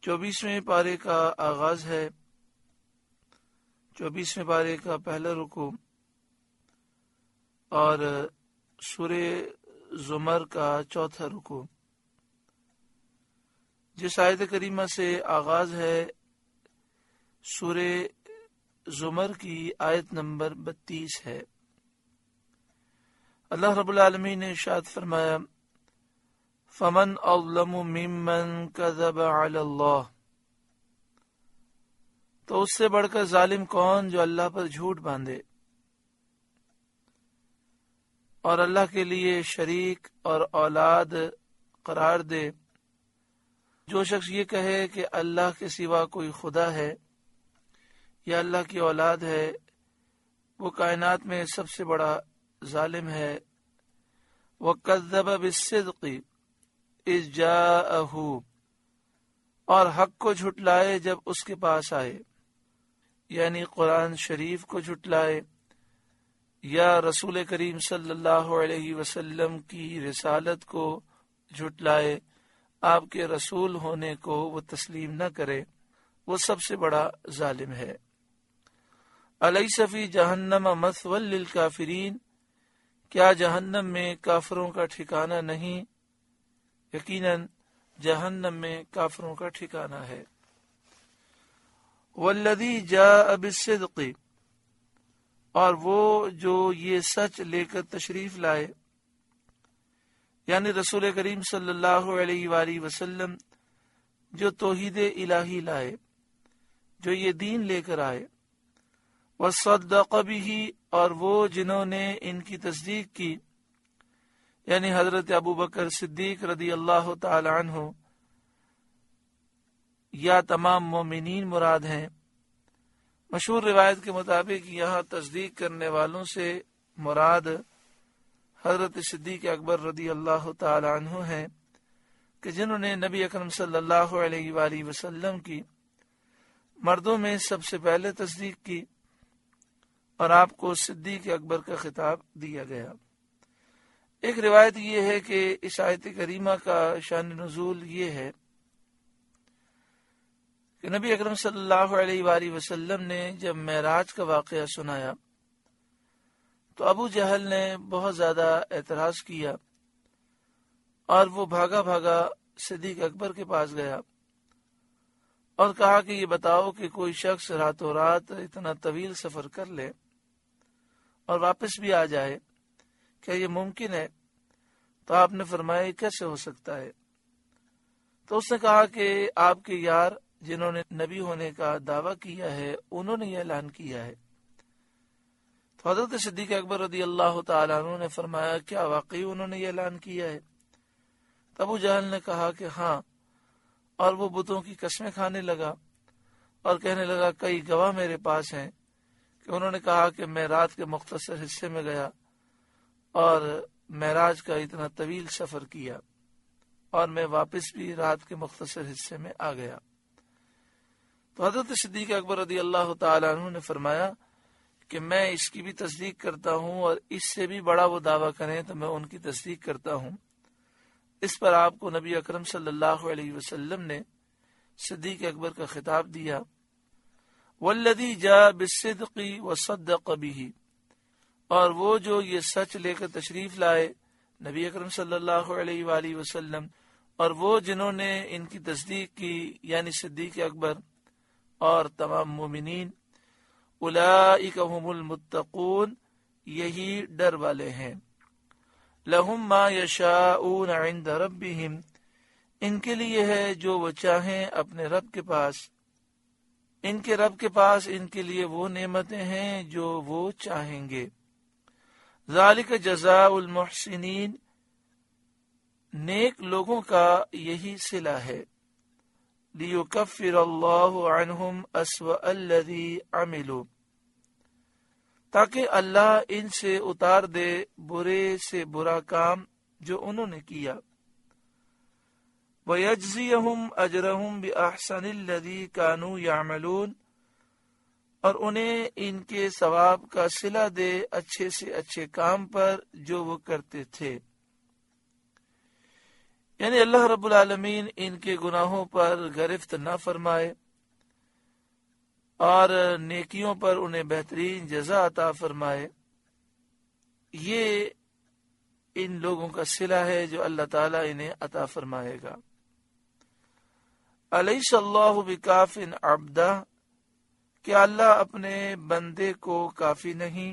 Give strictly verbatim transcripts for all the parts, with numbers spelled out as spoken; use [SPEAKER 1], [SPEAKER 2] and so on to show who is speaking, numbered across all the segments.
[SPEAKER 1] چوبیسویں پارے کا آغاز ہے، چوبیسویں پارے کا پہلا رکوع اور سورہ زمر کا چوتھا رکوع۔ جس آیت کریمہ سے آغاز ہے سورہ زمر کی آیت نمبر بتیس ہے۔ اللہ رب العالمین نے ارشاد فرمایا، فمن اظلم ممن کذب علی اللہ، تو اس سے بڑھ کر ظالم کون جو اللہ پر جھوٹ باندھے اور اللہ کے لیے شریک اور اولاد قرار دے۔ جو شخص یہ کہے کہ اللہ کے سوا کوئی خدا ہے یا اللہ کی اولاد ہے، وہ کائنات میں سب سے بڑا ظالم ہے۔ وَكَذَّبَ بِالصِّدْقِ اِذْ جَاءَهُ، اور حق کو جھٹلائے جب اس کے پاس آئے، یعنی قرآن شریف کو جھٹلائے یا رسول کریم صلی اللہ علیہ وسلم کی رسالت کو جھٹلائے، آپ کے رسول ہونے کو وہ تسلیم نہ کرے، وہ سب سے بڑا ظالم ہے۔ الیس فی جہنم مثوی للکافرین، کیا جہنم میں کافروں کا ٹھکانہ نہیں؟ یقیناً جہنم میں کافروں کا ٹھکانہ ہے۔ والذی جاء بالصدق، اور وہ جو یہ سچ لے کر تشریف لائے، یعنی رسول کریم صلی اللہ علیہ وآلہ وسلم جو توحید الہی لائے، جو یہ دین لے کر آئے۔ وصدق بہ، اور وہ جنہوں نے ان کی تصدیق کی، یعنی حضرت ابو بکر صدیق رضی اللہ تعالی عنہ یا تمام مومنین مراد ہیں۔ مشہور روایت کے مطابق یہاں تصدیق کرنے والوں سے مراد حضرت صدیق اکبر رضی اللہ تعالی عنہ ہیں کہ جنہوں نے نبی اکرم صلی اللہ علیہ وآلہ وسلم کی مردوں میں سب سے پہلے تصدیق کی، اور آپ کو صدیق اکبر کا خطاب دیا گیا۔ ایک روایت یہ ہے کہ اس آیت کریمہ کا شان نزول یہ ہے کہ نبی اکرم صلی اللہ علیہ وآلہ وسلم نے جب معراج کا واقعہ سنایا تو ابو جہل نے بہت زیادہ اعتراض کیا، اور وہ بھاگا بھاگا صدیق اکبر کے پاس گیا اور کہا کہ یہ بتاؤ کہ کوئی شخص راتوں رات اتنا طویل سفر کر لے اور واپس بھی آ جائے، کیا یہ ممکن ہے؟ تو آپ نے فرمایا کیسے ہو سکتا ہے؟ تو اس نے کہا کہ آپ کے یار جنہوں نے نبی ہونے کا دعویٰ کیا ہے انہوں نے یہ اعلان کیا ہے۔ تو حضرت صدیق اکبر رضی اللہ تعالیٰ عنہ نے فرمایا کیا واقعی انہوں نے یہ اعلان کیا ہے؟ تو ابو جہل نے کہا کہ ہاں، اور وہ بتوں کی قسمیں کھانے لگا اور کہنے لگا کئی گواہ میرے پاس ہیں کہ انہوں نے کہا کہ میں رات کے مختصر حصے میں گیا اور معراج کا اتنا طویل سفر کیا اور میں واپس بھی رات کے مختصر حصے میں آ گیا۔ تو حضرت صدیق اکبر رضی اللہ تعالیٰ عنہ نے فرمایا کہ میں اس کی بھی تصدیق کرتا ہوں، اور اس سے بھی بڑا وہ دعویٰ کریں تو میں ان کی تصدیق کرتا ہوں۔ اس پر آپ کو نبی اکرم صلی اللہ علیہ وسلم نے صدیق اکبر کا خطاب دیا، والذی جاء بالصدق وصدق بہ، اور وہ جو یہ سچ لے کر تشریف لائے، نبی اکرم صلی اللہ علیہ وآلہ وسلم، اور وہ جنہوں نے ان کی تصدیق کی، یعنی صدیق اکبر اور تمام مومنین۔ اولئک هم المتقون، یہی ڈر والے ہیں۔ لہم ما یشاءون عند ربہم، ان کے لیے ہے جو وہ چاہیں اپنے رب کے پاس، ان کے رب کے پاس ان کے لیے وہ نعمتیں ہیں جو وہ چاہیں گے۔ ذالک جزاء المحسنین، نیک لوگوں کا یہی صلہ ہے۔ لیکفر اللہ عنہم اسوأ الذی عملوا، تاکہ اللہ ان سے اتار دے برے سے برا کام جو انہوں نے کیا۔ وَيَجْزِيَهُمْ أَجْرَهُمْ بِأَحْسَنِ الَّذِي كَانُوا يَعْمَلُونَ، اور انہیں ان کے ثواب کا صلہ دے اچھے سے اچھے کام پر جو وہ کرتے تھے۔ یعنی اللہ رب العالمین ان کے گناہوں پر گرفت نہ فرمائے اور نیکیوں پر انہیں بہترین جزا عطا فرمائے، یہ ان لوگوں کا صلہ ہے جو اللہ تعالیٰ انہیں عطا فرمائے گا۔ الیس اللہ بکاف عبدہ، کیا اللہ اپنے بندے کو کافی نہیں؟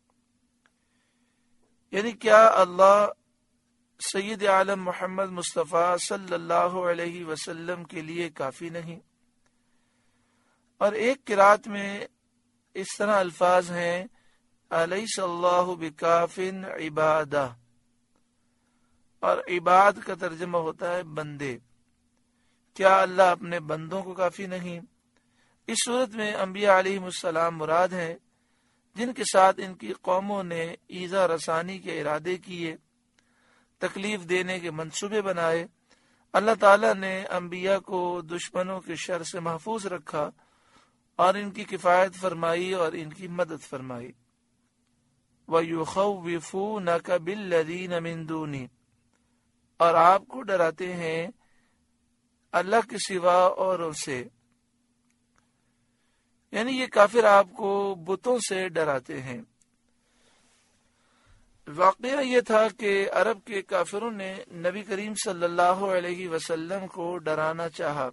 [SPEAKER 1] یعنی کیا اللہ سید عالم محمد مصطفیٰ صلی اللہ علیہ وسلم کے لیے کافی نہیں؟ اور ایک قرات میں اس طرح الفاظ ہیں الیس اللہ بکاف عبادہ، اور عباد کا ترجمہ ہوتا ہے بندے، کیا اللہ اپنے بندوں کو کافی نہیں؟ اس صورت میں انبیاء علیہم السلام مراد ہیں، جن کے ساتھ ان کی قوموں نے ایذا رسانی کے ارادے کیے، تکلیف دینے کے منصوبے بنائے۔ اللہ تعالیٰ نے انبیاء کو دشمنوں کے شر سے محفوظ رکھا اور ان کی کفایت فرمائی اور ان کی مدد فرمائی۔ وَيُخَوِّفُونَكَ بِالَّذِينَ مِن دُونِهِ، اور آپ کو ڈراتے ہیں اللہ کے سوا اوروں سے، یعنی یہ کافر آپ کو بتوں سے ڈراتے ہیں۔ واقعہ یہ تھا کہ عرب کے کافروں نے نبی کریم صلی اللہ علیہ وسلم کو ڈرانا چاہا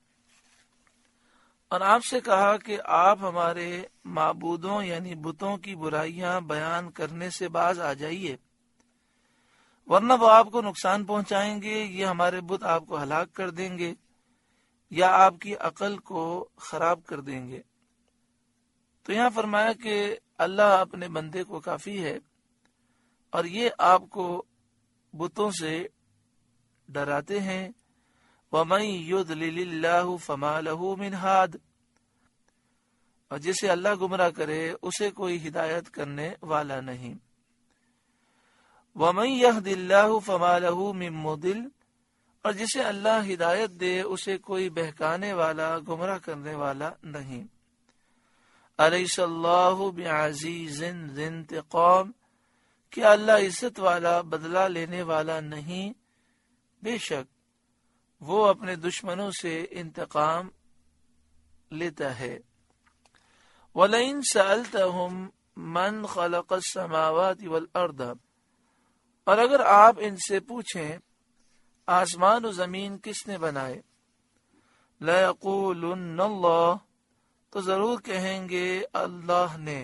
[SPEAKER 1] اور آپ سے کہا کہ آپ ہمارے معبودوں یعنی بتوں کی برائیاں بیان کرنے سے باز آ جائیے، ورنہ وہ آپ کو نقصان پہنچائیں گے، یہ ہمارے بت آپ کو ہلاک کر دیں گے یا آپ کی عقل کو خراب کر دیں گے۔ تو یہاں فرمایا کہ اللہ اپنے بندے کو کافی ہے اور یہ آپ کو بتوں سے ڈراتے ہیں۔ وَمَن يُضْلِلِ اللَّهُ فَمَا لَهُ مِنْ هَادٍ، اور جسے اللہ گمراہ کرے اسے کوئی ہدایت کرنے والا نہیں۔ وَمَن يَهْدِ اللَّهُ فَمَا لَهُ مِن مُضِلٍ، اور جسے اللہ ہدایت دے اسے کوئی بہکانے والا گمراہ کرنے والا نہیں۔ الیس اللہ بعزیز ذی انتقام، کیا اللہ عزت والا بدلہ لینے والا نہیں؟ بے شک وہ اپنے دشمنوں سے انتقام لیتا ہے۔ وَلَئِن سَأَلْتَهُمْ مَنْ خَلَقَ السَّمَاوَاتِ وَالْأَرْضَ، اور اگر آپ ان سے پوچھیں آسمان و زمین کس نے بنائے، لَيَقُولُنَّ اللَّهُ، تو ضرور کہیں گے اللہ نے۔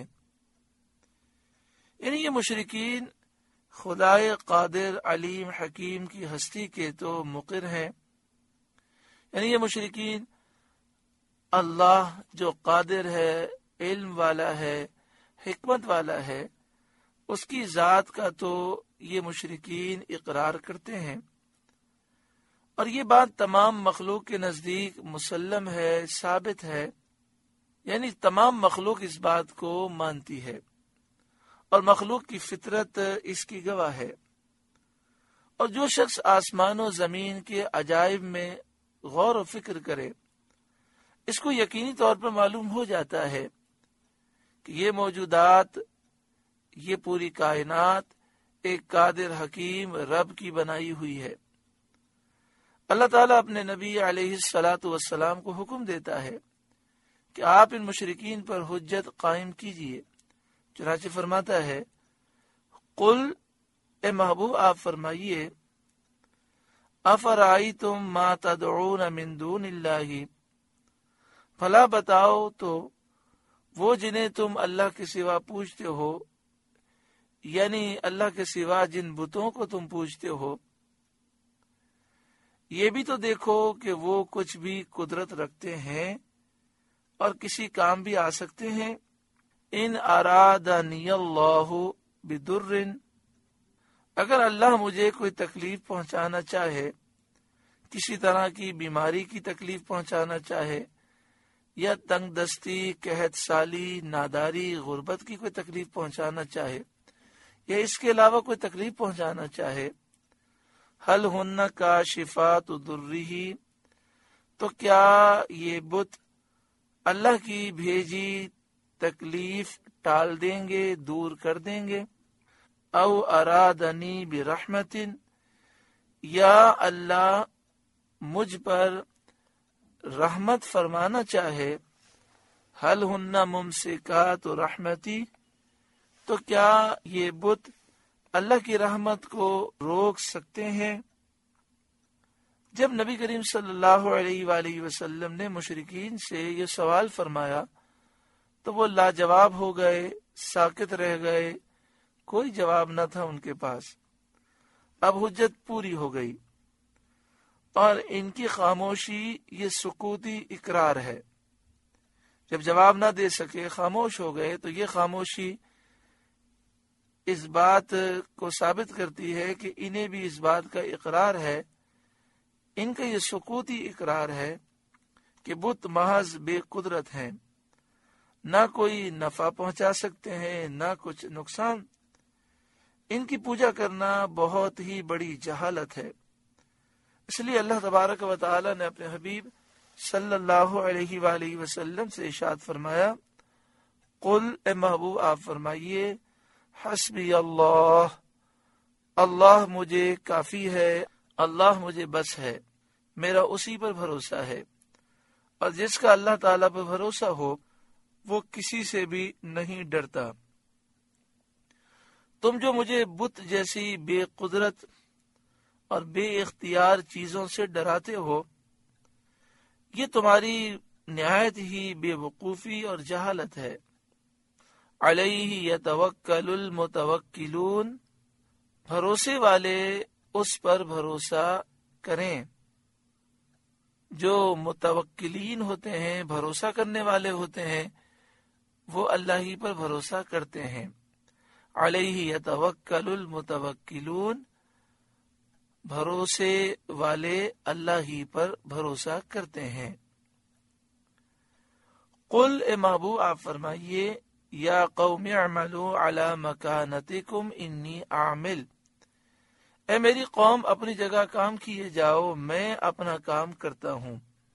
[SPEAKER 1] یعنی یہ مشرکین خدائے قادر علیم حکیم کی ہستی کے تو مقر ہیں، یعنی یہ مشرکین اللہ جو قادر ہے، علم والا ہے، حکمت والا ہے، اس کی ذات کا تو یہ مشرکین اقرار کرتے ہیں، اور یہ بات تمام مخلوق کے نزدیک مسلم ہے، ثابت ہے، یعنی تمام مخلوق اس بات کو مانتی ہے اور مخلوق کی فطرت اس کی گواہ ہے۔ اور جو شخص آسمان و زمین کے عجائب میں غور و فکر کرے، اس کو یقینی طور پر معلوم ہو جاتا ہے کہ یہ موجودات، یہ پوری کائنات ایک قادر حکیم رب کی بنائی ہوئی ہے۔ اللہ تعالیٰ اپنے نبی علیہ الصلاۃ والسلام کو حکم دیتا ہے کہ آپ ان مشرکین پر حجت قائم کیجئے، چنانچہ فرماتا ہے قل، اے محبوب آپ فرمائیے، افرائیتم ما تدعون من دون اللہ، بھلا بتاؤ تو وہ جنہیں تم اللہ کے سوا پوجتے ہو، یعنی اللہ کے سوا جن بتوں کو تم پوجتے ہو، یہ بھی تو دیکھو کہ وہ کچھ بھی قدرت رکھتے ہیں اور کسی کام بھی آ سکتے ہیں۔ ان ارادنی اللہ بدر، اگر اللہ مجھے کوئی تکلیف پہنچانا چاہے، کسی طرح کی بیماری کی تکلیف پہنچانا چاہے، یا تنگ دستی، قحط سالی، ناداری، غربت کی کوئی تکلیف پہنچانا چاہے، یا اس کے علاوہ کوئی تکلیف پہنچانا چاہے، حل ہن کاشفات ضرہ، تو کیا یہ بت اللہ کی بھیجی تکلیف ٹال دیں گے، دور کر دیں گے؟ او ارادنی برحمت، یا اللہ مجھ پر رحمت فرمانا چاہے، حل ہن ممسکات رحمتی، تو کیا یہ بت اللہ کی رحمت کو روک سکتے ہیں؟ جب نبی کریم صلی اللہ علیہ وآلہ وسلم نے مشرکین سے یہ سوال فرمایا تو وہ لاجواب ہو گئے، ساکت رہ گئے، کوئی جواب نہ تھا ان کے پاس۔ اب حجت پوری ہو گئی اور ان کی خاموشی یہ سکوتی اقرار ہے۔ جب جواب نہ دے سکے، خاموش ہو گئے، تو یہ خاموشی اس بات کو ثابت کرتی ہے کہ انہیں بھی اس بات کا اقرار ہے، ان کا یہ سکوتی اقرار ہے کہ بت محض بے قدرت ہیں، نہ کوئی نفع پہنچا سکتے ہیں نہ کچھ نقصان۔ ان کی پوجا کرنا بہت ہی بڑی جہالت ہے۔ اس لیے اللہ تبارک و تعالی نے اپنے حبیب صلی اللہ علیہ وآلہ وسلم سے ارشاد فرمایا، قل، اے محبوب آپ فرمائیے، حسبی اللہ، اللہ مجھے کافی ہے، اللہ مجھے بس ہے، میرا اسی پر بھروسہ ہے۔ اور جس کا اللہ تعالیٰ پر بھروسہ ہو وہ کسی سے بھی نہیں ڈرتا۔ تم جو مجھے بت جیسی بے قدرت اور بے اختیار چیزوں سے ڈراتے ہو، یہ تمہاری نہایت ہی بے وقوفی اور جہالت ہے۔ علیہ یتوکل المتوکلون، بھروسے والے اس پر بھروسہ کریں۔ جو متوکلین ہوتے ہیں، بھروسہ کرنے والے ہوتے ہیں، وہ اللہ ہی پر بھروسہ کرتے ہیں۔ علیہ یتوکل المتوکلون، بھروسے والے اللہ ہی پر بھروسہ کرتے ہیں۔ قل، اے محبوب آپ فرمائیے، یا قوم اعملوا علی مکانتکم انی عامل، اے میری قوم اپنی جگہ کام کیے جاؤ، میں اپنا کام کرتا ہوں۔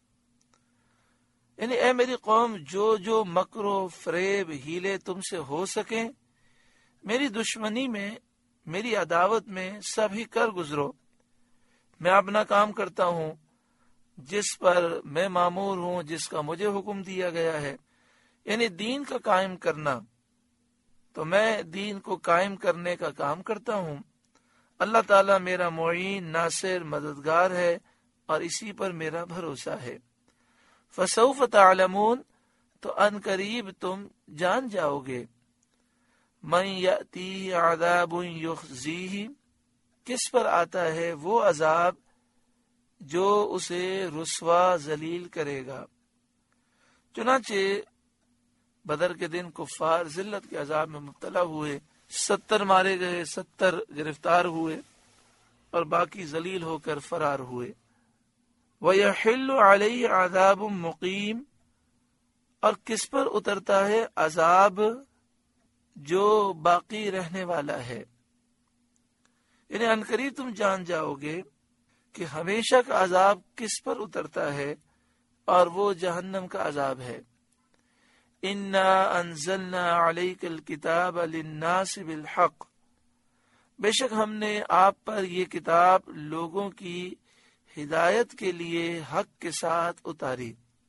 [SPEAKER 1] یعنی اے میری قوم، جو جو مکر و فریب ہیلے تم سے ہو سکیں، میری دشمنی میں، میری عداوت میں سب ہی کر گزرو، میں اپنا کام کرتا ہوں جس پر میں مامور ہوں، جس کا مجھے حکم دیا گیا ہے، یعنی دین کا قائم کرنا، تو میں دین کو قائم کرنے کا کام کرتا ہوں۔ اللہ تعالیٰ میرا معین، ناصر، مددگار ہے اور اسی پر میرا بھروسہ ہے۔ فسوف تعلمون، تو ان قریب تم جان جاؤ گے، من یأتیہ عذاب یخزیہ، کس پر آتا ہے وہ عذاب جو اسے رسوا ذلیل کرے گا۔ چنانچہ بدر کے دن کفار ذلت کے عذاب میں مبتلا ہوئے، ستر مارے گئے، ستر گرفتار ہوئے اور باقی ذلیل ہو کر فرار ہوئے۔ وَيَحِلُّ عَلَيْهِ عَذَابٌ مُقِيمٌ، اور کس پر اترتا ہے عذاب جو باقی رہنے والا ہے۔ یعنی عنقریب تم جان جاؤ گے کہ ہمیشہ کا عذاب کس پر اترتا ہے، اور وہ جہنم کا عذاب ہے۔ اِنَّا أَنزَلْنَا عَلَيْكَ الْكِتَابَ لِلنَّاسِ بِالْحَقِّ، بے شک ہم نے آپ پر یہ کتاب لوگوں کی ہدایت کے لیے حق کے ساتھ اتاری،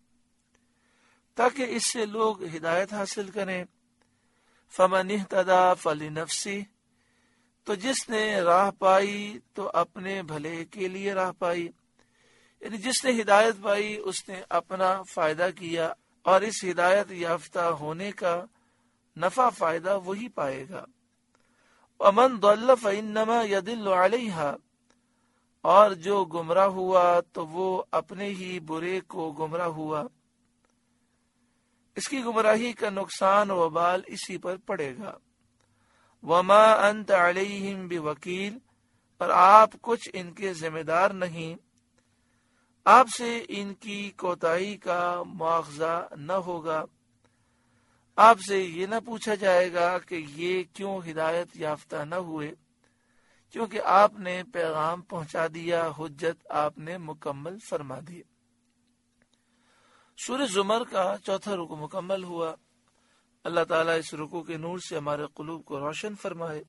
[SPEAKER 1] تاکہ اس سے لوگ ہدایت حاصل کریں۔ فَمَنِ اهْتَدَىٰ فَلِنَفْسِهِ، تو جس نے راہ پائی تو اپنے بھلے کے لیے راہ پائی، یعنی جس نے ہدایت پائی اس نے اپنا فائدہ کیا، اور اس ہدایت یافتہ ہونے کا نفع فائدہ وہی پائے گا۔ وَمَنْ ضَلَّ فَإِنَّمَا يَضِلُّ عَلَيْهَا، اور جو گمراہ ہوا تو وہ اپنے ہی برے کو گمراہ ہوا، اس کی گمراہی کا نقصان و وبال اسی پر پڑے گا۔ وَمَا أَنْتَ عَلَيْهِمْ بِوَكِيلٍ، اور آپ کچھ ان کے ذمہ دار نہیں، آپ سے ان کی کوتاہی کا مواخذہ نہ ہوگا، آپ سے یہ نہ پوچھا جائے گا کہ یہ کیوں ہدایت یافتہ نہ ہوئے، کیونکہ آپ نے پیغام پہنچا دیا، حجت آپ نے مکمل فرما دی۔ سورہ زمر کا چوتھا رکوع مکمل ہوا۔ اللہ تعالیٰ اس رکوع کے نور سے ہمارے قلوب کو روشن فرمائے۔